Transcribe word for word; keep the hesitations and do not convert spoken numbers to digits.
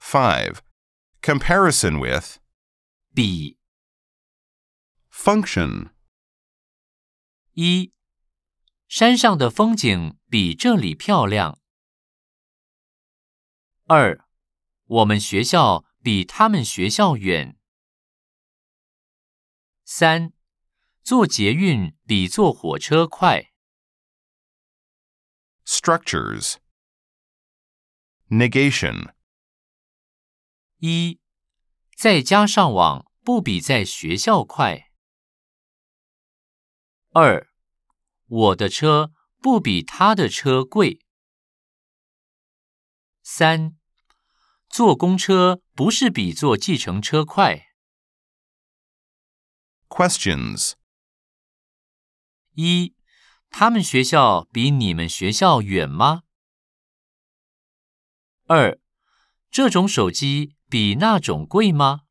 five. Comparison with 比 function. 一，山上的风景比这里漂亮。二，我们学校比他们学校远。三，坐捷运比坐火车快。 Structures. Negation. 一，在家上网不比在学校快。二，我的车不比他的车贵。三，坐公车不是比坐计程车快。 Questions. 一，他们学校比你们学校远吗？二，这种手机比那种贵吗？